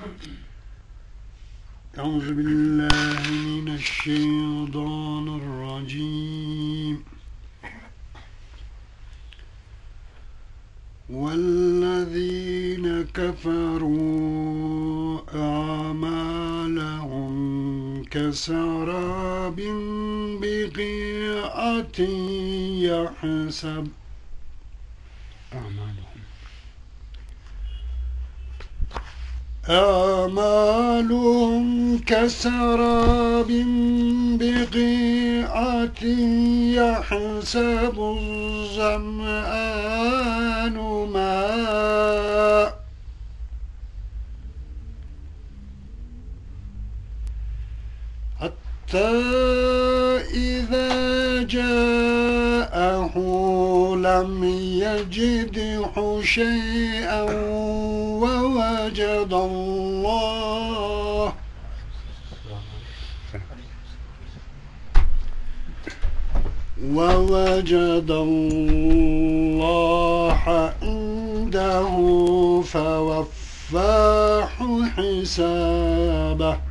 أعوذ بالله من الشيطان الرجيم والذين كفروا أعمالهم كسراب بقيعة يحسب أعمالهم كسراب بقيعة يحسب الظمآن ماء حتى إذا جاءه لم يجده شيئا ووجد الله عنده فوفاه حسابه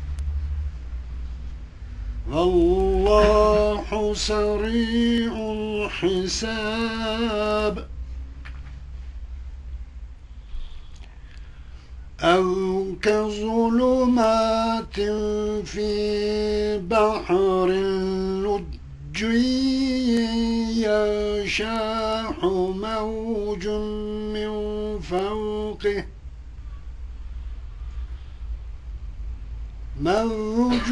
والله سريع الحساب أو كظلمات في بحر لجي يشاح موج من فوقه موج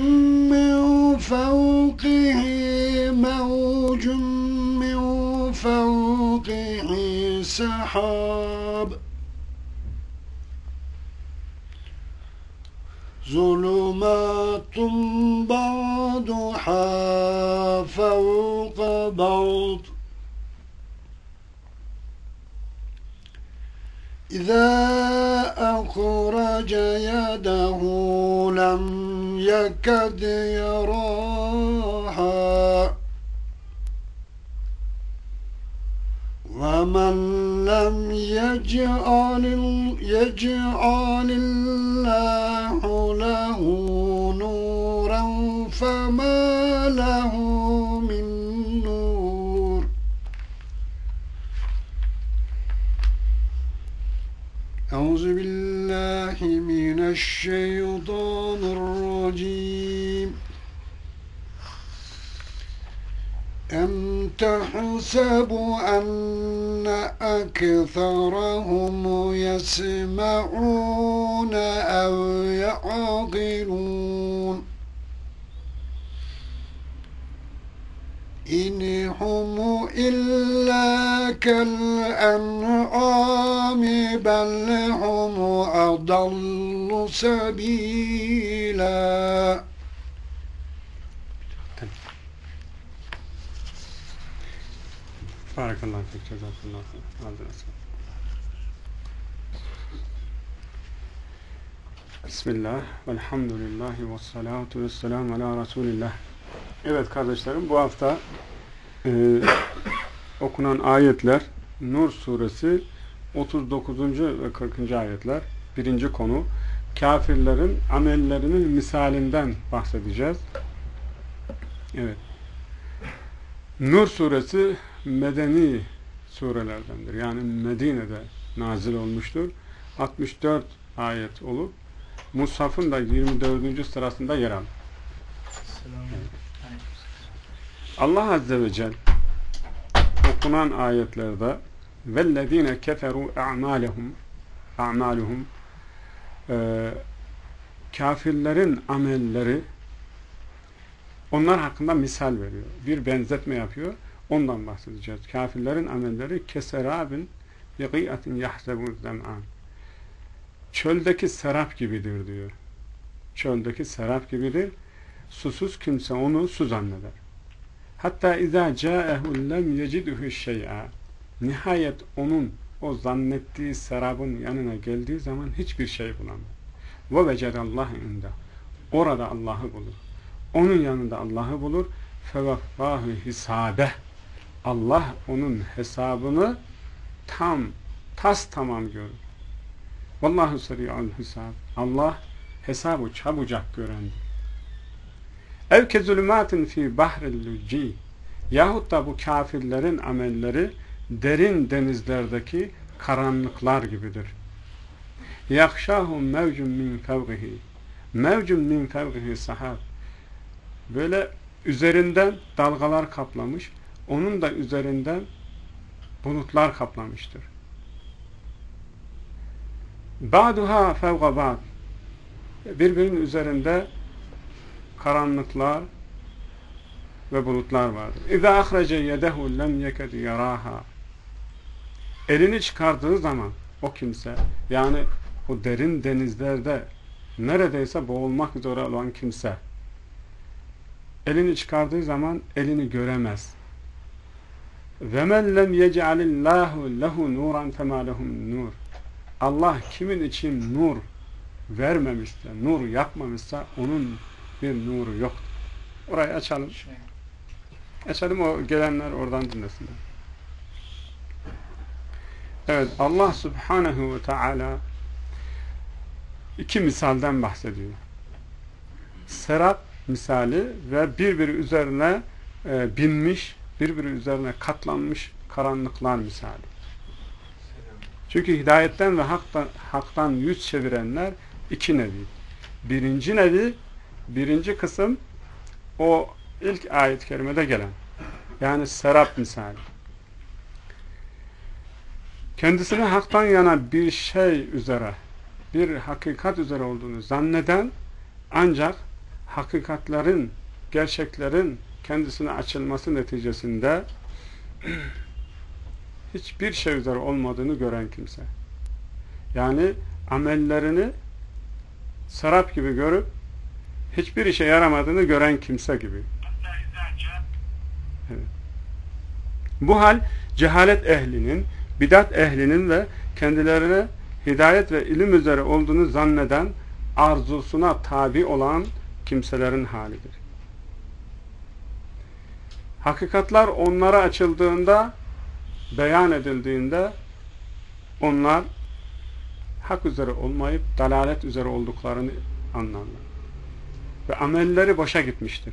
من فوقه سحاب ظلمات بعضها فوق بعض إذا أخرج يده لم يكد يراها ومن لم يجعل الله له نورا فما له من نور أعوذ بالله من الشيطان الرجيم أم تحسب أن أكثرهم يسمعون أو يعقلون إن هم إلا كالأنعام بل هم أضل سبيلا بارك الله فيك جزاك الله خير. Bismillah, velhamdülillah, ve salatu ve selamu ala Resulillah. Evet kardeşlerim, bu hafta okunan ayetler Nur suresi 39. ve 40. ayetler. Birinci konu, kafirlerin amellerinin misalinden bahsedeceğiz. Evet. Nur suresi medeni surelerdendir. Yani Medine'de nazil olmuştur. 64 ayet olup Mushaf'ın da 24. sırasında yer alır. Evet. Allah Azze ve Celle okunan ayetlerde vellezine keferu a'maluhum kafirlerin amelleri onlar hakkında misal veriyor. Bir benzetme yapıyor. Ondan bahsedeceğiz. Kafirlerin amelleri keserabin biqi'atin yahsebu'z zem'an. Çöldeki serap gibidir diyor. Çöldeki serap gibidir. Susuz kimse onu su zanneder. Hatta izâ câehu lem yecidühü şey'a. Nihayet onun o zannettiği serabın yanına geldiği zaman hiçbir şey bulamaz. Ve vecedallahu inde. Orada Allah'ı bulur. Onun yanında Allah'ı bulur. Fevaffâhu hisâbeh. Allah onun hesabını tamam görür. Vallahu seri'ul hesab. Allah hesabı çabucak görendir. Ev kezulümatin fi bahril lücci. Yahut da bu kafirlerin amelleri derin denizlerdeki karanlıklar gibidir. Yakşahum mevcun min fevgihi. Mevcun min fevgihi sahab. Böyle üzerinden dalgalar kaplamış, onun da üzerinden bulutlar kaplamıştır. Ba'duha fevga ba'd. Birbirinin üzerinde karanlıklar ve bulutlar vardır. İza ahrece yedehu lem yeked yaraha. Elini çıkardığı zaman o kimse, yani o derin denizlerde neredeyse boğulmak üzere olan kimse, elini çıkardığı zaman elini göremez. Ve men lem yec'alillahu lehu nuran fema lehum nur. Allah kimin için nur vermemişse, nur yapmamışsa onun bir nuru yok. Orayı açalım. Açalım, o gelenler oradan dinlesinler. Evet, Allah Subhanahu ve Teala iki misalden bahsediyor. Serap misali ve birbiri üzerine binmiş, birbiri üzerine katlanmış karanlıklar misali. Çünkü hidayetten ve haktan yüz çevirenler iki nevi. Birinci nevi, birinci kısım o ilk ayet-i kerimede gelen. Yani serap misali. Kendisine haktan yana bir şey üzere, bir hakikat üzere olduğunu zanneden, ancak hakikatlerin, gerçeklerin kendisine açılması neticesinde hiçbir şey üzere olmadığını gören kimse. Yani amellerini serap gibi görüp hiçbir işe yaramadığını gören kimse gibi. Evet. Bu hal cehalet ehlinin, bidat ehlinin ve kendilerine hidayet ve ilim üzere olduğunu zanneden, arzusuna tabi olan kimselerin halidir. Hakikatler onlara açıldığında, beyan edildiğinde onlar hak üzere olmayıp dalalet üzere olduklarını anlarlar. Ve amelleri boşa gitmiştir.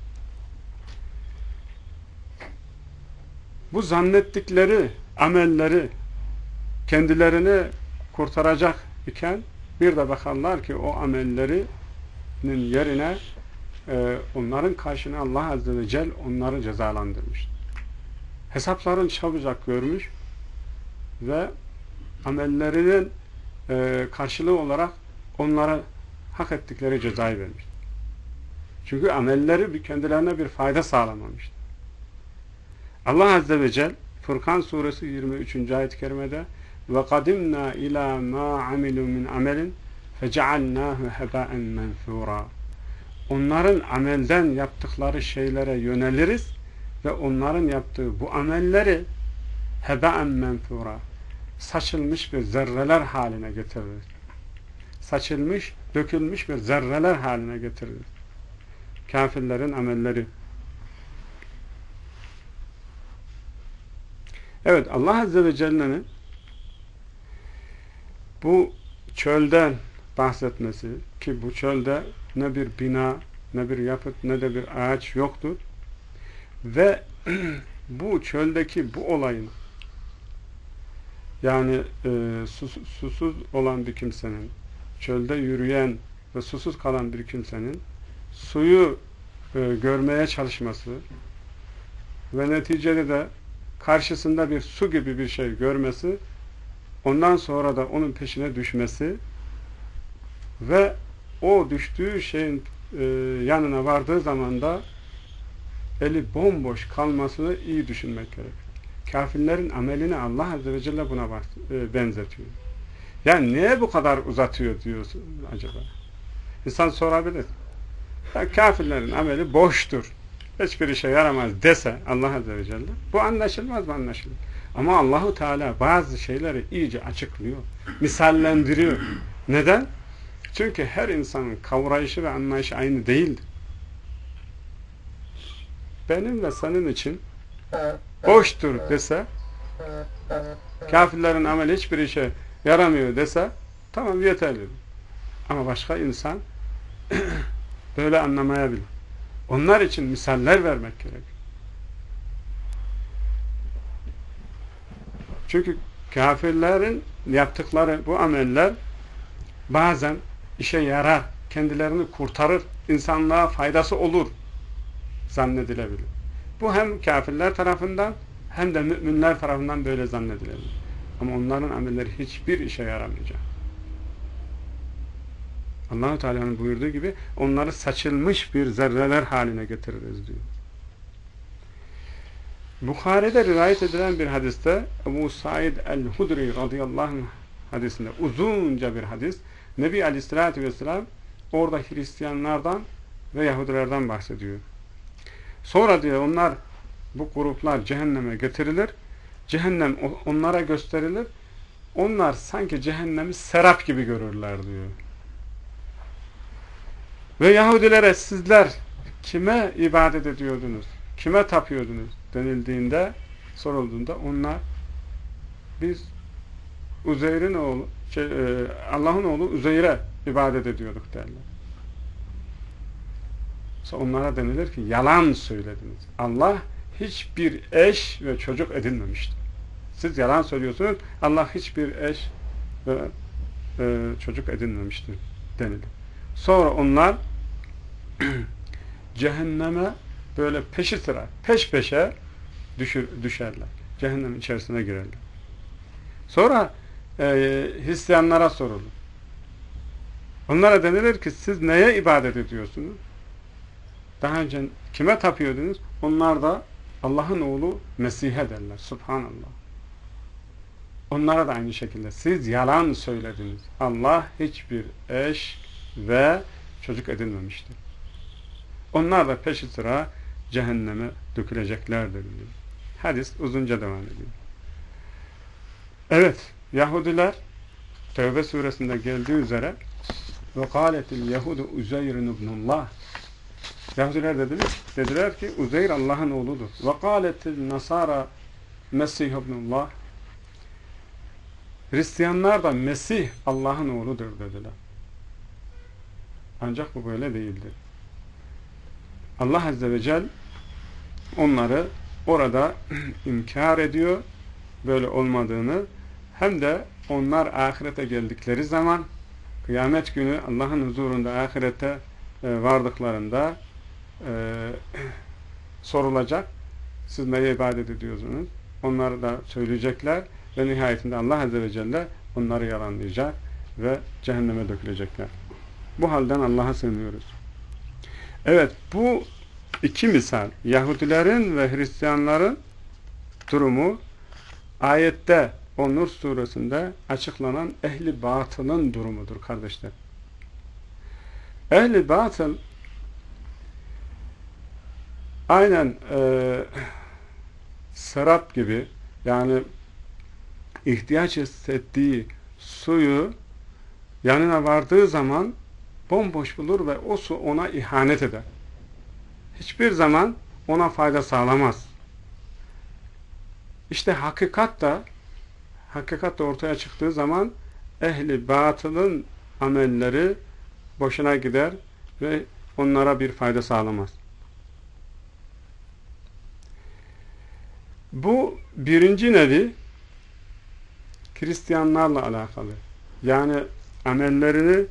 Bu zannettikleri amelleri kendilerini kurtaracak iken bir de bakarlar ki o amellerinin yerine onların karşına Allah Azze ve Celle onları cezalandırmış. Hesaplarını çabucak görmüş ve amellerinin karşılığı olarak onlara hak ettikleri cezayı vermiş. Çünkü amelleri kendilerine bir fayda sağlamamıştır. Allah Azze ve Celle Furkan suresi 23. ayet-i kerimede وَقَدِمْنَا اِلَى مَا عَمِلُوا مِنْ عَمَلٍ فَجَعَلْنَاهُ هَبَاءً مَنْثُورًا. Onların amelden yaptıkları şeylere yöneliriz ve onların yaptığı bu amelleri hebaen menfura, saçılmış bir zerreler haline getiririz. Saçılmış, dökülmüş bir zerreler haline getiririz. Kafirlerin amelleri. Evet, Allah Azze ve Celle'nin bu çölden bahsetmesi, ki bu çölde ne bir bina, ne bir yapıt, ne de bir ağaç yoktur. Ve bu çöldeki bu olayın, yani susuz olan bir kimsenin, çölde yürüyen ve susuz kalan bir kimsenin suyu görmeye çalışması ve neticede de karşısında bir su gibi bir şey görmesi, ondan sonra da onun peşine düşmesi ve o düştüğü şeyin yanına vardığı zaman da eli bomboş kalmasını iyi düşünmek gerekir. Kafirlerin amelini Allah Azze ve Celle buna benzetiyor. Yani niye bu kadar uzatıyor diyorsun acaba? İnsan sorabilir. Ya kafirlerin ameli boştur, hiçbir işe yaramaz dese Allah Azze ve Celle, bu anlaşılmaz mı? Anlaşılır. Ama Allahu Teala bazı şeyleri iyice açıklıyor, misallendiriyor. Neden? Çünkü her insanın kavrayışı ve anlayışı aynı değildir. Benim ve senin için boştur dese, kafirlerin ameli hiçbir işe yaramıyor dese, Tamam, yeterli. Ama başka insan böyle anlamayabilir. Onlar için misaller vermek gerek. Çünkü kafirlerin yaptıkları bu ameller bazen işe yarar, kendilerini kurtarır, insanlığa faydası olur zannedilebilir. Bu hem kafirler tarafından hem de müminler tarafından böyle zannedilebilir. Ama onların amelleri hiçbir işe yaramayacak. Allah-u Teala'nın buyurduğu gibi onları saçılmış bir zerreler haline getiririz diyor. Bukhari'de rivayet edilen bir hadiste Ebu Said el-Hudri radıyallahu anh hadisinde uzunca bir hadis, Nebi Aleyhisselatü Vesselam orada Hristiyanlardan ve Yahudilerden bahsediyor. Sonra diyor onlar, bu gruplar cehenneme getirilir, cehennem onlara gösterilir, onlar sanki cehennemi serap gibi görürler diyor. Ve Yahudilere sizler kime ibadet ediyordunuz, kime tapıyordunuz denildiğinde, sorulduğunda onlar biz Uzeyr'in oğlu, Allah'ın oğlu Uzeyr'e ibadet ediyorduk derler. Sonra onlara denilir ki yalan söylediniz. Allah hiçbir eş ve çocuk edinmemiştir. Siz yalan söylüyorsunuz. Allah hiçbir eş ve çocuk edinmemiştir denilir. Sonra onlar cehenneme böyle peşi sıra, peş peşe düşerler. Cehennem içerisine girerler. Sonra Hristiyanlara sorulur. Onlara denilir ki siz neye ibadet ediyorsunuz? Daha önce kime tapıyordunuz? Onlar da Allah'ın oğlu Mesih'e derler. Subhanallah. Onlara da aynı şekilde siz yalan söylediniz. Allah hiçbir eş ve çocuk edinmemiştir. Onlar da peşi sıra cehenneme döküleceklerdir diyor. Hadis uzunca devam ediyor. Evet, Yahudiler Tevbe suresinde geldiği üzere وَقَالَتِ الْيَهُدُ اُزَيْرٌ اُبْنُ اللّٰهِ Yahudiler dediler ki Uzeyr Allah'ın oğludur. وَقَالَتِ النَّصَارَ مَسِيهُ اُبْنُ اللّٰهِ Hristiyanlar da Mesih Allah'ın oğludur dediler. Ancak bu böyle değildir. Allah Azze ve Celle onları orada inkar ediyor, böyle olmadığını, hem de onlar ahirete geldikleri zaman, kıyamet günü Allah'ın huzurunda ahirete vardıklarında sorulacak, siz neye ibadet ediyorsunuz? Onları da söyleyecekler ve nihayetinde Allah Azze ve Celle onları yalanlayacak ve cehenneme dökülecekler. Bu halden Allah'a sığınıyoruz. Evet, bu iki misal, Yahudilerin ve Hristiyanların durumu, ayette, o Nur suresinde açıklanan ehli batılın durumudur kardeşler. Ehli batıl aynen serap gibi, yani ihtiyaç hissettiği suyu yanına vardığı zaman bomboş bulur ve o su ona ihanet eder. Hiçbir zaman ona fayda sağlamaz. İşte hakikat da ortaya çıktığı zaman ehli batılın amelleri boşuna gider ve onlara bir fayda sağlamaz. Bu birinci nevi Hristiyanlarla alakalı. Yani amellerini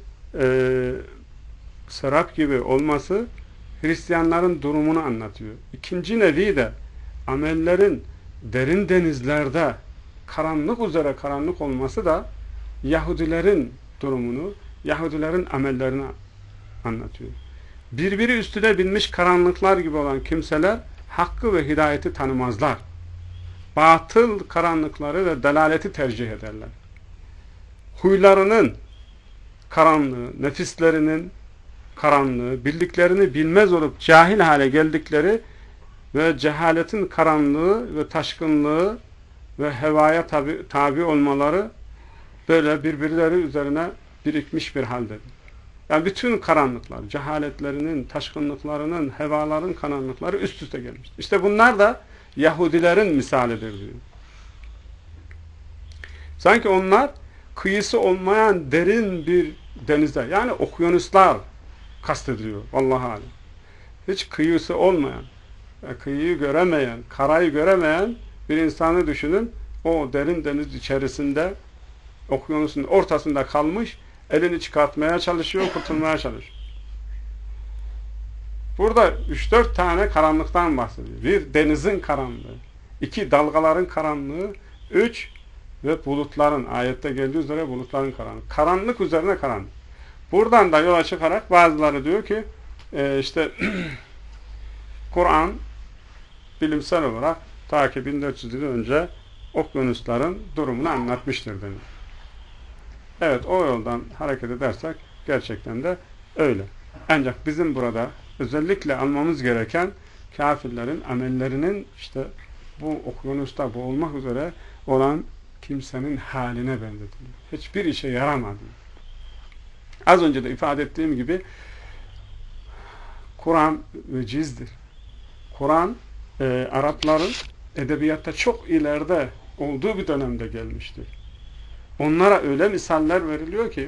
serap gibi olması Hristiyanların durumunu anlatıyor. İkinci nevi de amellerin derin denizlerde karanlık üzere karanlık olması da Yahudilerin durumunu, Yahudilerin amellerini anlatıyor. Birbiri üstüne binmiş karanlıklar gibi olan kimseler hakkı ve hidayeti tanımazlar. Batıl karanlıkları ve delaleti tercih ederler. Huylarının karanlığı, nefislerinin karanlığı, bildiklerini bilmez olup cahil hale geldikleri ve cehaletin karanlığı ve taşkınlığı ve hevaya tabi olmaları böyle birbirleri üzerine birikmiş bir haldedir. Yani bütün karanlıklar, cehaletlerinin, taşkınlıklarının, hevaların karanlıkları üst üste gelmiş. İşte bunlar da Yahudilerin misalidir diyor. Sanki onlar kıyısı olmayan derin bir denizde, yani okyanuslar kastediliyor vallahi alem. Hiç kıyısı olmayan, kıyıyı göremeyen, karayı göremeyen bir insanı düşünün. O derin deniz içerisinde, okyanusun ortasında kalmış, elini çıkartmaya çalışıyor, kurtulmaya çalışıyor. Burada 3-4 tane karanlıktan bahsediyor. Bir, denizin karanlığı. 2, dalgaların karanlığı. 3, ve bulutların, ayette geldiği üzere bulutların karanlığı. Karanlık üzerine karanlık. Buradan da yola çıkarak bazıları diyor ki işte Kur'an bilimsel olarak ta ki 1400 yıl önce okyanusların durumunu anlatmıştır deniyor. Evet, o yoldan hareket edersek gerçekten de öyle. Ancak bizim burada özellikle almamız gereken kafirlerin amellerinin işte bu okyanusta boğulmak üzere olan kimsenin haline benzetiliyor. Hiçbir işe yaramadı. Az önce de ifade ettiğim gibi Kur'an vecizdir. Kur'an Arapların edebiyatta çok ileride olduğu bir dönemde gelmiştir. Onlara öyle misaller veriliyor ki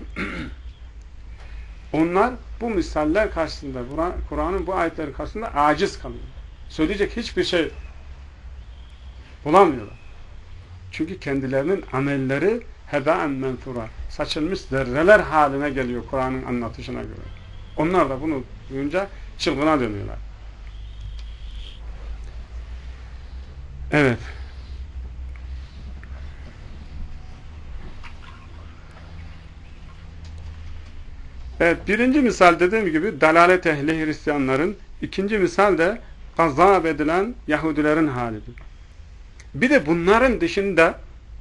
onlar bu misaller karşısında, Kur'an'ın bu ayetleri karşısında aciz kalıyor. Söyleyecek hiçbir şey bulamıyorlar. Çünkü kendilerinin amelleri hebâen menthura, saçılmış zerreler haline geliyor Kur'an'ın anlatışına göre. Onlar da bunu duyunca çılgına dönüyorlar. Evet. Evet, birinci misal dediğim gibi dalalet ehli Hristiyanların, ikinci misal de gazap edilen Yahudilerin halidir. Bir de bunların dışında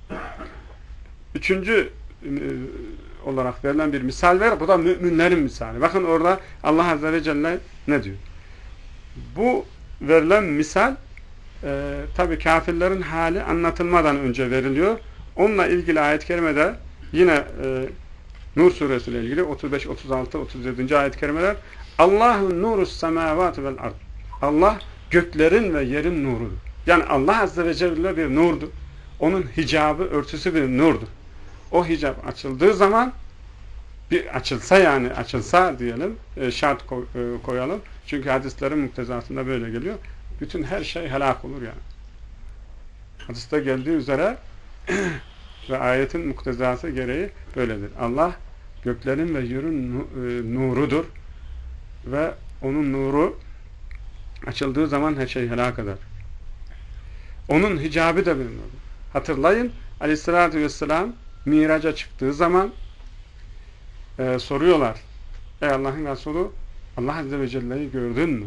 üçüncü olarak verilen bir misal var. Bu da müminlerin misali. Bakın orada Allah Azze ve Celle ne diyor? Bu verilen misal tabi kafirlerin hali anlatılmadan önce veriliyor. Onunla ilgili ayet-i kerimede yine Nur suresi ile ilgili 35, 36, 37. ayet-i kerimeler Allahun nurus semavati vel ard. Allah göklerin ve yerin nurudur. Yani Allah Azze ve Celle bir nurdur. Onun hicabı, örtüsü bir nurdur. O hicap açıldığı zaman bir açılsa diyelim, şart koyalım. Çünkü hadislerin muktezasında böyle geliyor. Bütün her şey helak olur yani. Hadiste geldiği üzere ve ayetin muktezası gereği böyledir. Allah göklerin ve yerin nurudur ve onun nuru açıldığı zaman her şey helak eder. Onun hicabı da bir nurdur. Hatırlayın, Aleyhisselatü Vesselam Miraç'a çıktığı zaman soruyorlar. Ey Allah'ın Resulü, Allah Azze ve Celle'yi gördün mü?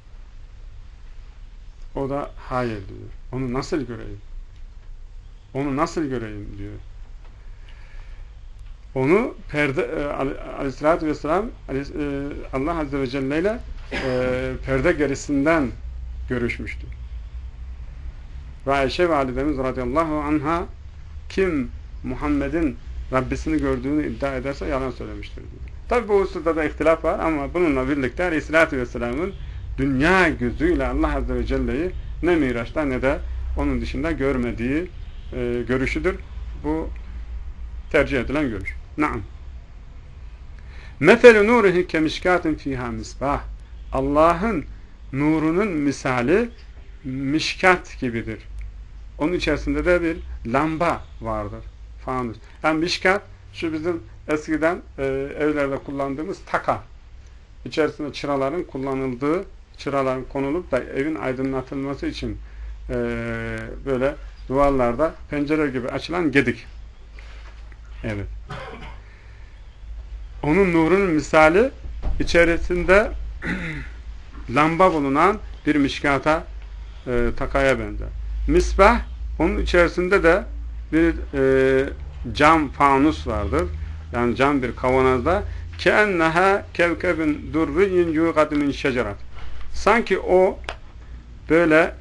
O da hayır diyor. Onu nasıl göreyim? Onu nasıl göreyim diyor. Onu Aleyhisselatü Vesselam Allah Azze ve Celle ile perde gerisinden görüşmüştü. Ve Ayşe validemiz radıyallahu anha kim Muhammed'in Rabbisini gördüğünü iddia ederse yalan söylemiştir diyor. Tabi bu hususta da ihtilaf var ama bununla birlikte Aleyhisselatü Vesselam'ın dünya gözüyle Allah Azze ve Celle'yi ne Miraç'ta ne de onun dışında görmediği görüşüdür. Bu tercih edilen görüş. Naam. Meselu nurihi kemişkatin fiha misbah. Allah'ın nurunun misali mişkat gibidir. Onun içerisinde de bir lamba vardır. Fanus. Yani mişkat şu bizim eskiden evlerde kullandığımız taka. İçerisinde çıraların kullanıldığı, çıraların konulup da evin aydınlatılması için böyle duvarlarda pencere gibi açılan gedik. Evet. Onun nurunun misali içerisinde lamba bulunan bir mişkata takaya benzer. Misbah onun içerisinde de bir cam fanus vardır. Yani cam bir kavanozda كَاَنَّهَا كَوْكَبٍ دُرِّيٍّ يُوْقَدْ مِنْ شَجَرَةٍ. Sanki o böyle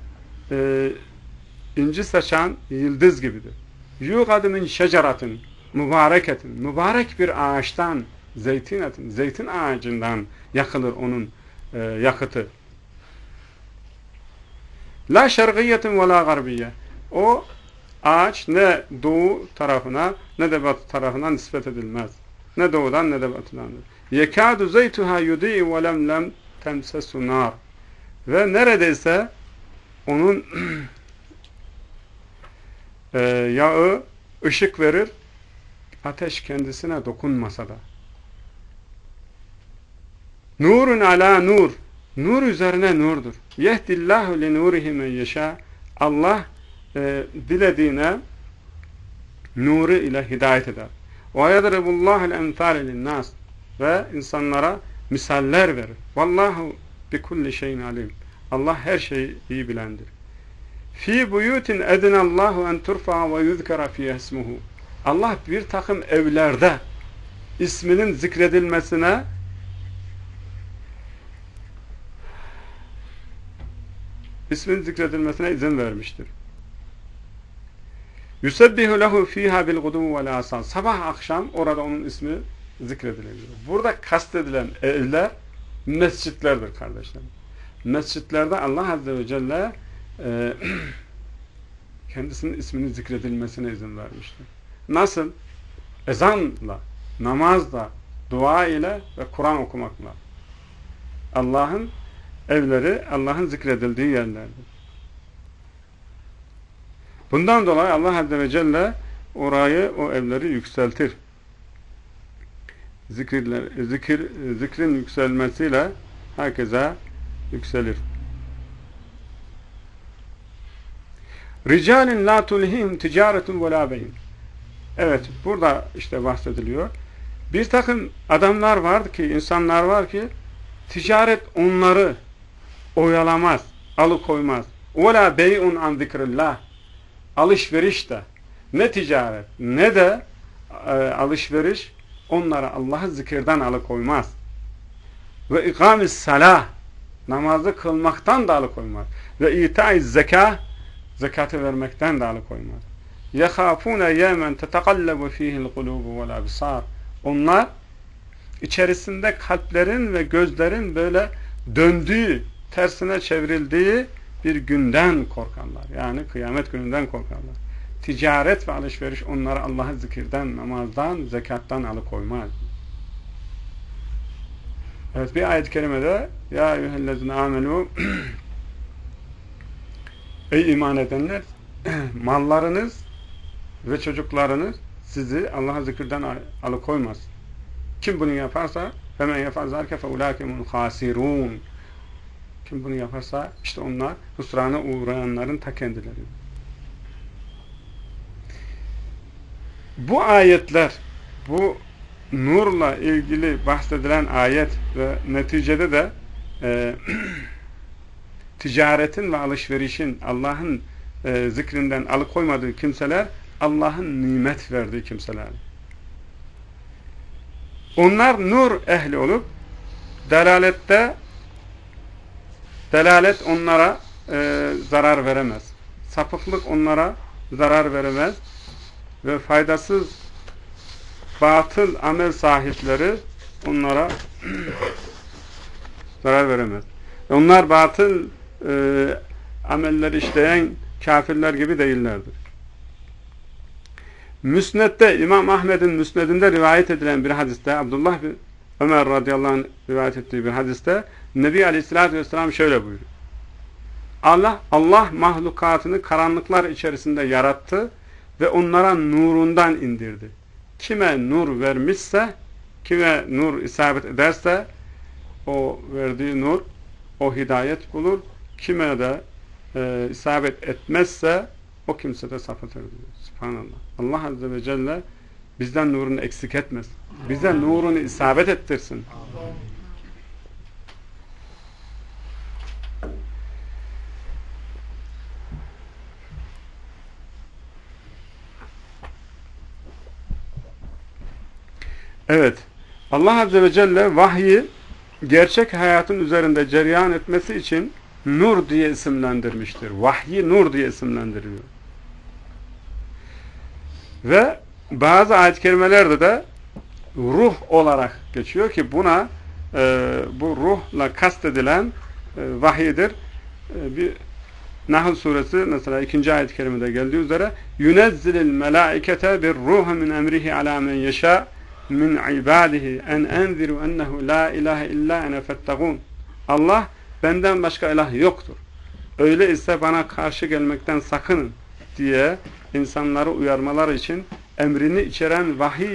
inci saçan yıldız gibidir. يُوْقَدْ مِنْ شَجَرَةٍ mübareketin. Mübarek bir ağaçtan, zeytin ağacından yakılır onun yakıtı. La şergiyetin ve la garbiye. O Ağaç ne doğu tarafına ne de batı tarafına nispet edilmez. Ne doğudan ne de batıdandır. Yekâdu zeytuhâ yudî'u ve lem temsesu nâr. Ve neredeyse onun yağı ışık verir, ateş kendisine dokunmasa da. Nurun ala nur. Nur üzerine nurdur. Yehdillahu li nurihi men yeşâ. Allah dilediğine nuru ile hidayet eder. Ve yedribullâhul emthâle linnâs. Ve insanlara misaller verir. Vallahu bi kulli şeyin alim. Allah her şeyi iyi bilendir. Fi buyutin edinallahu en turfa ve yuzkara fiha ismuhu. Allah bir takım evlerde isminin zikredilmesine izin vermiştir. Yusebbihu lehu fiha bil gudu vel asal. Sabah akşam orada onun ismi zikredilir. Burada kastedilen evler mescitlerdir kardeşlerim. Mescitlerde Allah Azze ve Celle kendisinin isminin zikredilmesine izin vermiştir. Nasıl? Ezanla, namazla, dua ile ve Kur'an okumakla. Allah'ın evleri, Allah'ın zikredildiği yerlerdir. Bundan dolayı Allah Azze ve Celle orayı, o evleri yükseltir. Zikrin yükselmesiyle herkese yükselir. Ricalin la tulhihim ticaretun ve la beyin. Evet, burada işte bahsediliyor. Bir takım adamlar var ki, insanlar var ki ticaret onları oyalamaz, alıkoymaz. Ve la bey'un an zikrillah. Alışveriş de, ne ticaret ne de alışveriş onları Allah'ı zikirden alıkoymaz. Ve ikamis salah, namazı kılmaktan da alıkoymaz. Ve itaiz zekâh, zekatı vermekten de alıkoymaz. يَخَافُونَ يَمَنْ تَتَقَلَّبُ ف۪يهِ الْقُلُوبُ وَالْاَبْصَارِ. Onlar içerisinde kalplerin ve gözlerin böyle döndüğü, tersine çevrildiği bir günden korkarlar. Yani kıyamet gününden korkarlar. Ticaret ve alışveriş onları Allah'ı zikirden, namazdan, zekattan alıkoymaz. Evet, bir ayet-i kerimede ya eyyühellezine amenu ey iman edenler, mallarınız ve çocuklarınız sizi Allah'a zikirden alıkoymaz. Kim bunu yaparsa femen yef'al zâlike fe ulâke humul hâsirûn. Kim bunu yaparsa işte onlar husrana uğrayanların ta kendileri. Bu ayetler, bu nurla ilgili bahsedilen ayet ve neticede de ticaretin ve alışverişin Allah'ın zikrinden alıkoymadığı kimseler Allah'ın nimet verdiği kimseler. Onlar nur ehli olup delalet onlara zarar veremez. Sapıklık onlara zarar veremez ve faydasız batıl amel sahipleri onlara zarar veremez. Onlar batıl ameller işleyen kafirler gibi değillerdir. Müsned'de, İmam Ahmed'in Müsned'inde rivayet edilen bir hadiste, Abdullah bin Ömer radıyallahu anh rivayet ettiği bir hadiste, Nebi Aleyhisselatü Vesselam şöyle buyuruyor. Allah mahlukatını karanlıklar içerisinde yarattı ve onlara nurundan indirdi. Kime nur vermişse, kime nur isabet ederse, o verdiği nur, o hidayet bulur. Kime de isabet etmezse, o kimse de sapıtır diyor. Subhanallah. Allah Azze ve Celle bizden nurunu eksik etmez. Bize nurunu isabet ettirsin. Evet. Allah Azze ve Celle vahyi gerçek hayatın üzerinde cereyan etmesi için nur diye isimlendirmiştir. Vahyi nur diye isimlendiriliyor. Ve bazı ayet-i kerimelerde de ruh olarak geçiyor ki buna bu ruhla kastedilen vahiydir. Nahl suresi mesela 2. ayet-i kerimede geldiği üzere yunezzilil melaikete bir ruh min emrihi ala men yeşâ min ibadihi en enziru ennehu la ilahe illa ene fettegûn. Allah benden başka ilah yoktur. Öyle ise bana karşı gelmekten sakının diye insanları uyarmalar için emrini içeren vahiy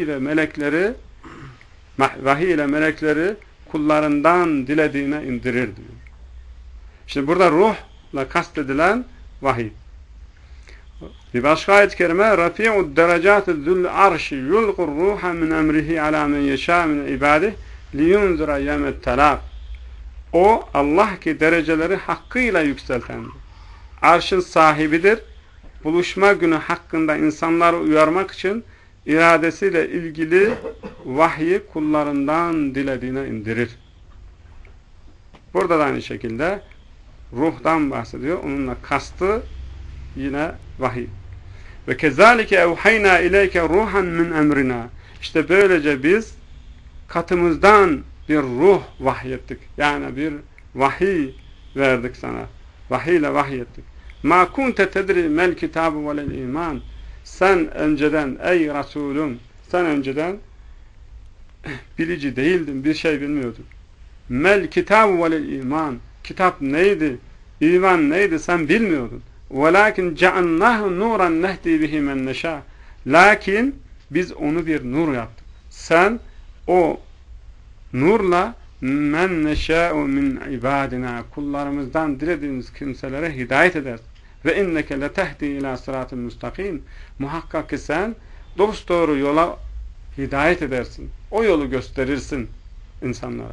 ile melekleri kullarından dilediğine indirir diyor. Şimdi burada ruhla kastedilen vahiy. Bir başka ayet-i kerime rafi'ud derecatü zul arşi yulqur ruha min emrihi ala men yeşâ min ibadih liyunzira yemet telâk. O Allah ki dereceleri hakkıyla yükseltendir. Arşın sahibidir. Buluşma günü hakkında insanları uyarmak için iradesiyle ilgili vahyi kullarından dilediğine indirir. Burada da aynı şekilde ruhtan bahsediyor. Onunla kastı yine vahiy. Ve kezalike evhayna ileyke ruhan min emrina. İşte böylece biz katımızdan bir ruh vahyettik. Yani bir vahiy verdik sana. Vahiy ile vahyettik. Ma kunte tedri mel kitabu velel iman. Sen önceden ey Resulüm, sen önceden bilici değildin, bir şey bilmiyordun. Mel kitabu velel iman. Kitap neydi? İman neydi? Sen bilmiyordun. Velakin ce'annahu nuran nehdi bihi men neşâ. Lakin biz onu bir nur yaptık. Sen o nurla men neşâ'u min ibadina, kullarımızdan dilediğimiz kimselere hidayet edersin. Ve inneke letehdi ila sıratın müstakim. Muhakkak ki sen dosdoğru yola hidayet edersin. O yolu gösterirsin insanlara.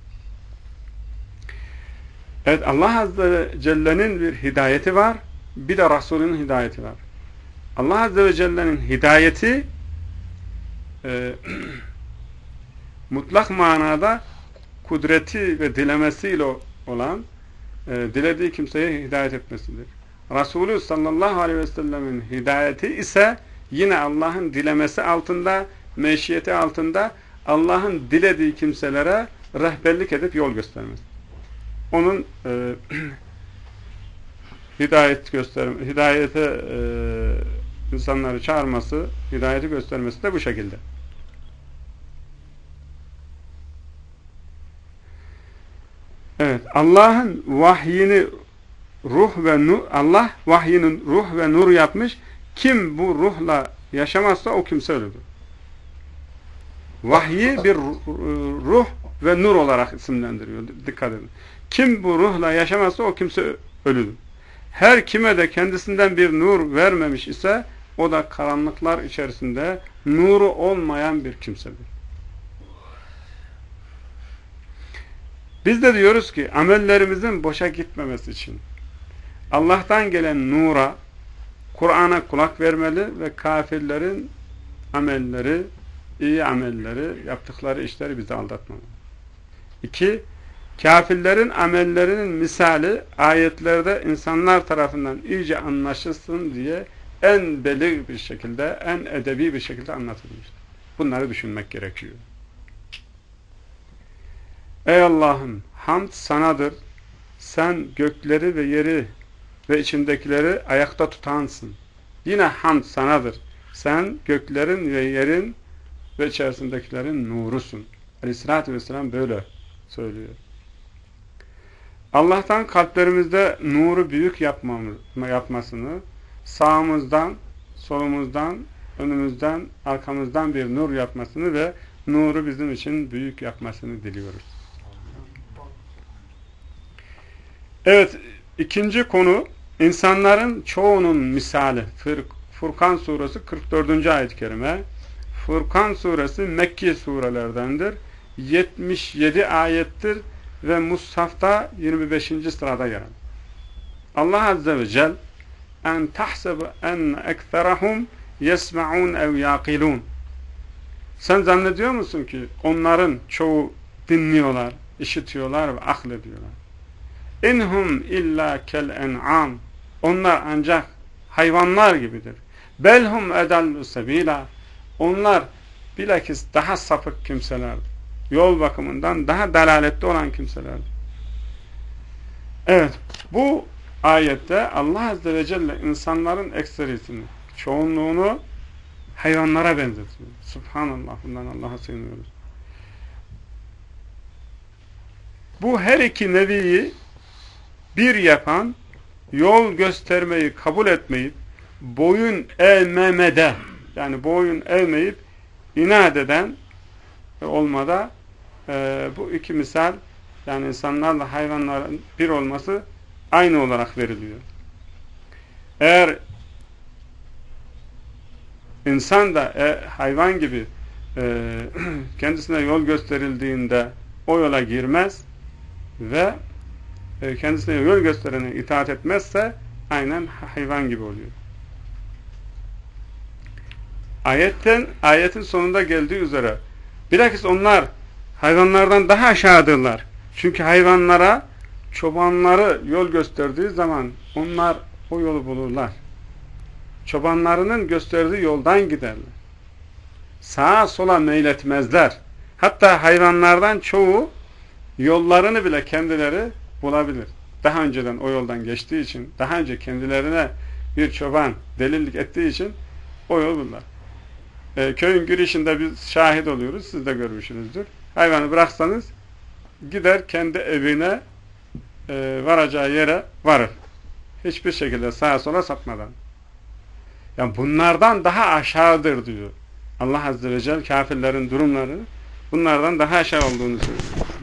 Evet, Allah Azze ve Celle'nin bir hidayeti var. Bir de Resulünün hidayeti var. Allah Azze ve Celle'nin hidayeti mutlak manada kudreti ve dilemesiyle olan dilediği kimseye hidayet etmesidir. Resulü sallallahu aleyhi ve sellemin hidayeti ise yine Allah'ın dilemesi altında, meşiyeti altında Allah'ın dilediği kimselere rehberlik edip yol göstermesi. Onun hidayete insanları çağırması, hidayeti göstermesi de bu şekilde. Evet, Allah'ın vahyini Allah vahyinin ruh ve nur yapmış. Kim bu ruhla yaşamazsa o kimse ölüdür. Vahyi bir ruh ve nur olarak isimlendiriyor. Dikkat edin. Kim bu ruhla yaşamazsa o kimse ölüdür. Her kime de kendisinden bir nur vermemiş ise o da karanlıklar içerisinde nuru olmayan bir kimsedir. Biz de diyoruz ki amellerimizin boşa gitmemesi için Allah'tan gelen nura, Kur'an'a kulak vermeli ve kafirlerin amelleri, iyi amelleri, yaptıkları işleri bizi aldatmamalı. 2. Kafirlerin amellerinin misali ayetlerde insanlar tarafından iyice anlaşılsın diye en belir bir şekilde, en edebi bir şekilde anlatılmıştır. Bunları düşünmek gerekiyor. Ey Allah'ım, hamd sanadır. Sen gökleri ve yeri ve içindekileri ayakta tutansın. Yine hamd sanadır. Sen göklerin ve yerin ve içerisindekilerin nurusun. Aleyhissalatü vesselam böyle söylüyor. Allah'tan kalplerimizde nuru büyük yapmasını, sağımızdan, solumuzdan, önümüzden, arkamızdan bir nur yapmasını ve nuru bizim için büyük yapmasını diliyoruz. Evet, ikinci konu, insanların çoğunun misali. Furkan suresi 44. ayet-i kerime. Furkan suresi Mekki surelerdendir. 77 ayettir ve Mushaf'ta 25. sırada yer alır. Allah Azze ve Celle en tahsebu en ekserahum yesma'un ev yaqilun. Sen zannediyor musun ki onların çoğu dinliyorlar, işitiyorlar ve aklediyorlar? İnhum illa kel en'am. Onlar ancak hayvanlar gibidir. Belhum edallu sebila. Onlar bilakis daha sapık kimselerdir. Yol bakımından daha dalaletli olan kimselerdir. Evet, bu ayette Allah Azze ve Celle insanların ekserisini, çoğunluğunu hayvanlara benzetiyor. Subhanallah, bundan Allah'a sığınıyoruz. Bu her iki neviyi bir yapan, yol göstermeyi kabul etmeyip, boyun eğmemede, yani boyun eğmeyip inat eden olmada bu iki misal, yani insanlarla hayvanların bir olması aynı olarak veriliyor. Eğer insan da hayvan gibi kendisine yol gösterildiğinde o yola girmez ve kendisine yol gösterene itaat etmezse aynen hayvan gibi oluyor. Ayetin sonunda geldiği üzere bilakis onlar hayvanlardan daha aşağıdırlar. Çünkü hayvanlara çobanları yol gösterdiği zaman onlar o yolu bulurlar. Çobanlarının gösterdiği yoldan giderler. Sağa sola meyletmezler. Hatta hayvanlardan çoğu yollarını bile kendileri bulabilir. Daha önceden o yoldan geçtiği için, daha önce kendilerine bir çoban delillik ettiği için o yol bulurlar. Köyün girişinde biz şahit oluyoruz. Siz de görmüşsünüzdür. Hayvanı bıraksanız gider kendi evine varacağı yere varır. Hiçbir şekilde sağa sola sapmadan. Yani bunlardan daha aşağıdır diyor. Allah Azze ve Celle kafirlerin durumları bunlardan daha aşağı olduğunu söylüyor.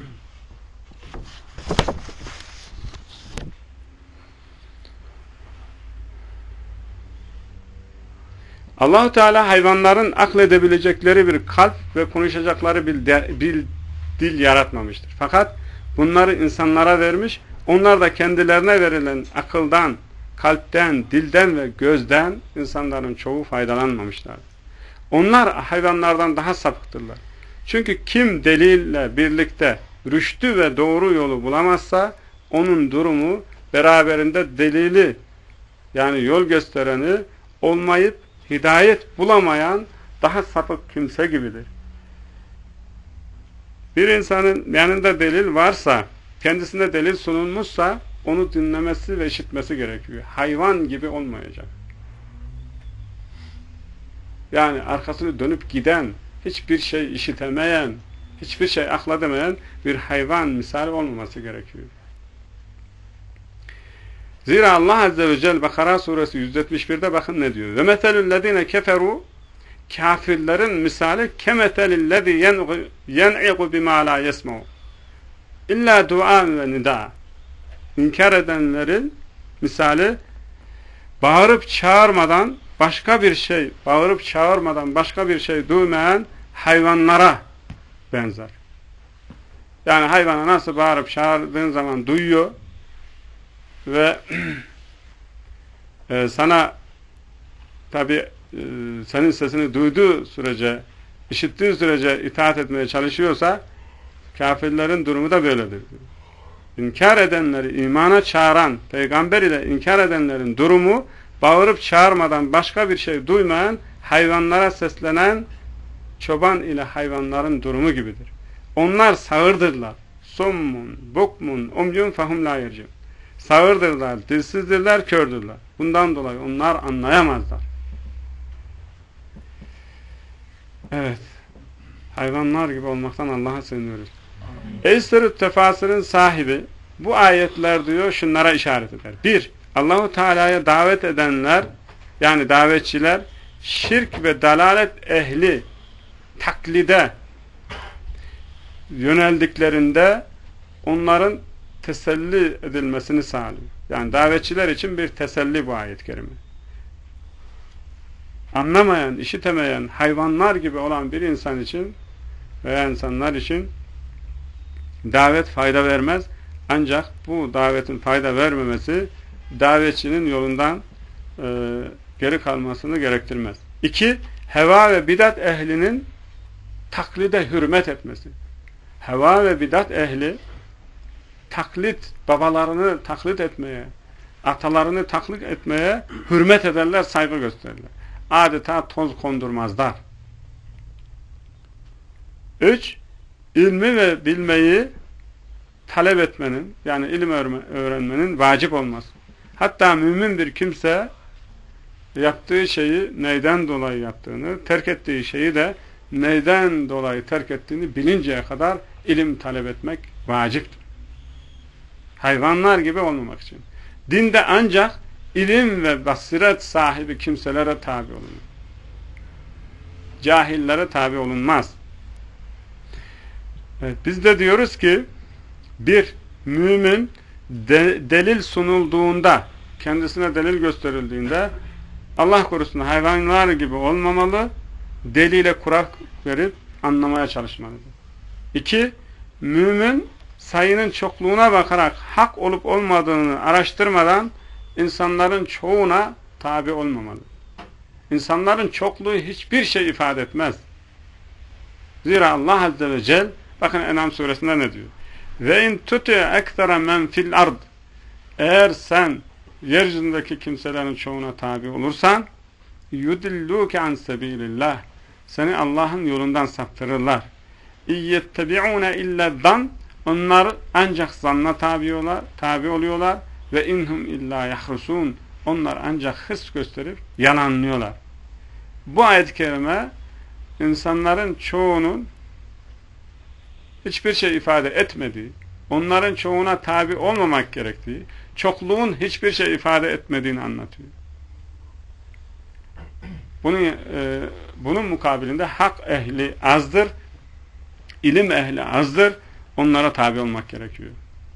Allah-u Teala hayvanların akledebilecekleri bir kalp ve konuşacakları bir dil yaratmamıştır. Fakat bunları insanlara vermiş, onlar da kendilerine verilen akıldan, kalpten, dilden ve gözden insanların çoğu faydalanmamışlar. Onlar hayvanlardan daha sapıktırlar. Çünkü kim delille birlikte rüştü ve doğru yolu bulamazsa onun durumu beraberinde delili, yani yol göstereni olmayıp hidayet bulamayan daha sapık kimse gibidir. Bir insanın yanında delil varsa, kendisine delil sunulmuşsa onu dinlemesi ve işitmesi gerekiyor. Hayvan gibi olmayacak. Yani arkasını dönüp giden, hiçbir şey işitemeyen, hiçbir şey aklademeyen bir hayvan misali olmaması gerekiyor. Zira Allah Azze ve Celle Bakara suresi 171'de bakın ne diyor. Ve meselüllezine keferu, kafirlerin misali kemeselillezi yen'iqu bima la yesma'u illa du'a ve nida. İnkar edenlerin misali bağırıp çağırmadan başka bir şey duymayan hayvanlara benzer. Yani hayvana nasıl bağırıp çağırdığın zaman duyuyor ve sana tabi senin sesini duyduğu sürece, işittiği sürece itaat etmeye çalışıyorsa kafirlerin durumu da böyledir. İnkar edenleri imana çağıran, peygamber ile inkar edenlerin durumu bağırıp çağırmadan başka bir şey duymayan, hayvanlara seslenen çoban ile hayvanların durumu gibidir. Onlar sağırdırlar. Summun, bukmun, umyun fahum la yercun. Sağırdırlar, dilsizdirler, kördürler. Bundan dolayı onlar anlayamazlar. Evet. Hayvanlar gibi olmaktan Allah'a sığınıyoruz. Eysir-ü Tefasir'in sahibi bu ayetler diyor şunlara işaret eder. 1. Allah-u Teala'ya davet edenler, yani davetçiler, şirk ve dalalet ehli taklide yöneldiklerinde onların teselli edilmesini sağlıyor. Yani davetçiler için bir teselli bu ayet-i kerime. Anlamayan, işitemeyen, hayvanlar gibi olan bir insan için veya insanlar için davet fayda vermez. Ancak bu davetin fayda vermemesi davetçinin yolundan geri kalmasını gerektirmez. 2. Heva ve bidat ehlinin taklide hürmet etmesi. Heva ve bidat ehli babalarını taklit etmeye, atalarını taklit etmeye hürmet ederler, saygı gösterirler. Adeta toz kondurmazlar. 3. İlmi ve bilmeyi talep etmenin, yani ilim öğrenmenin vacip olması. Hatta mümin bir kimse yaptığı şeyi neyden dolayı yaptığını, terk ettiği şeyi de neyden dolayı terk ettiğini bilinceye kadar ilim talep etmek vaciptir. Hayvanlar gibi olmamak için. Dinde ancak ilim ve basiret sahibi kimselere tabi olunur. Cahillere tabi olunmaz. Evet, biz de diyoruz ki bir mümin delil sunulduğunda, kendisine delil gösterildiğinde Allah korusun hayvanlar gibi olmamalı, delile kurak verip anlamaya çalışmalıdır. 2. Mümin sayının çokluğuna bakarak hak olup olmadığını araştırmadan insanların çoğuna tabi olmamalı. İnsanların çokluğu hiçbir şey ifade etmez. Zira Allah Azze ve Celle bakın En'am suresinde ne diyor? Ve in tuti ektere men fil ard, eğer sen yeryüzündeki kimselerin çoğuna tabi olursan yudilluke an sebilillah, seni Allah'ın yolundan saptırırlar. İyettebi'une illa zan, onlar ancak zanna tabi oluyorlar ve inhum illa yahrusun, onlar ancak hırs gösterip yalanlıyorlar. Bu ayet-i kerime insanların çoğunun hiçbir şey ifade etmediği, onların çoğuna tabi olmamak gerektiği, çokluğun hiçbir şey ifade etmediğini anlatıyor. Bunun mukabilinde hak ehli azdır, ilim ehli azdır, onlara tabi olmak gerekiyor.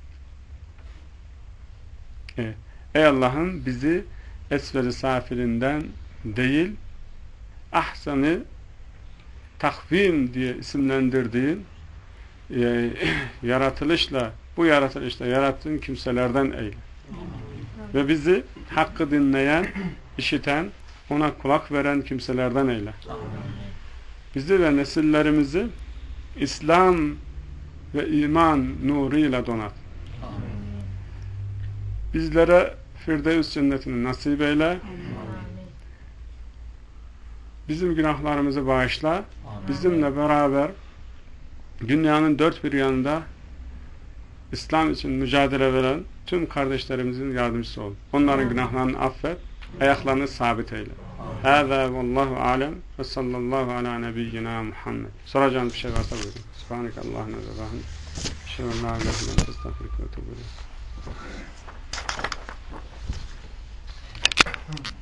Evet. Ey Allah'ım bizi esveri safilinden değil, ahsanı takvim diye isimlendirdiğin yaratılışla, bu yaratılışla yarattığın kimselerden eyle. Ve bizi hakkı dinleyen, işiten, ona kulak veren kimselerden eyle. Bizi ve nesillerimizi İslam ve iman nuruyla donat. Bizlere Firdevs cennetini nasip eyle. Bizim günahlarımızı bağışla. Bizimle beraber dünyanın dört bir yanında İslam için mücadele veren tüm kardeşlerimizin yardımcısı ol. Onların günahlarını affet, ayaklarını sabit eyle. Hâzâ vallahu alem ve sallallahu ala nebiyyina Muhammed. Soracağınız bir şey varsa buyurun. Subhanekallahümme ve bihamdik. Eşhedü en la ilahe illa ente estağfiruke ve etûbü ileyk.